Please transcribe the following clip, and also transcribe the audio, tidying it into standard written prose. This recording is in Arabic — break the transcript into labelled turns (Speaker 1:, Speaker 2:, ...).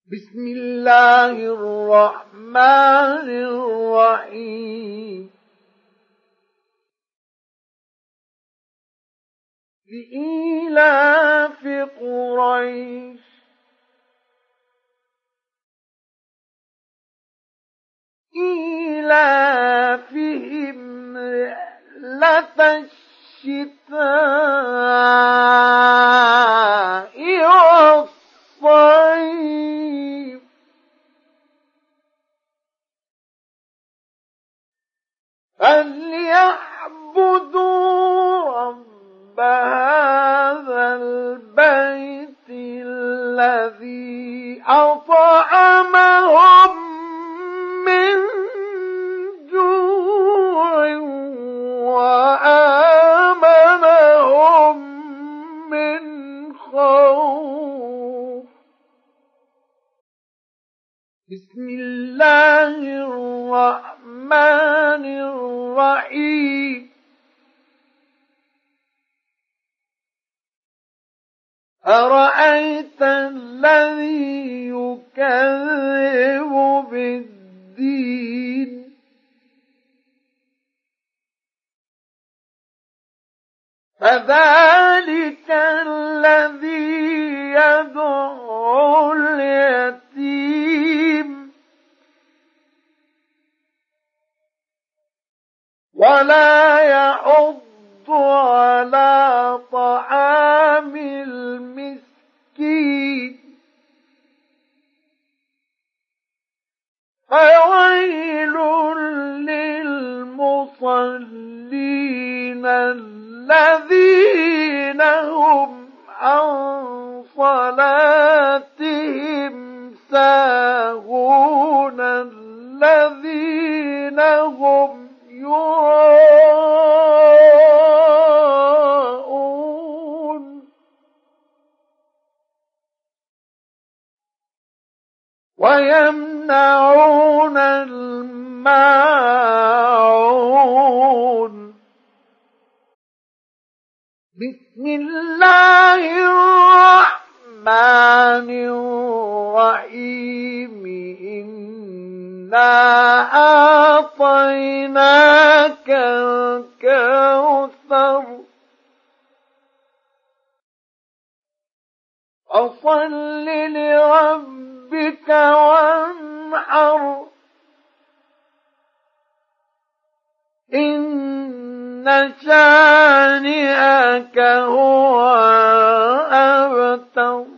Speaker 1: بسم الله الرحمن الرحيم لإيلاف قريش إيلافهم رحلة الشتاء والصيف فليعبدوا رب هذا البيت الذي أطعمهم من جوع وآمنهم من خوف. بسم الله الرحمن الرحيم أرأيت الذي يكذب بالدين فذلك الذي يدعو اليتيم ولا يحض على طعام المسكين فويل للمصلين الذين هم عن صلاتهم ساهون الذين هم يراءون ويمنعون الماعون. بسم الله الرحمن الرحيم إنا أعطيناك الكوثر فصل لربك وانحر إن شانئك هو الأبتر.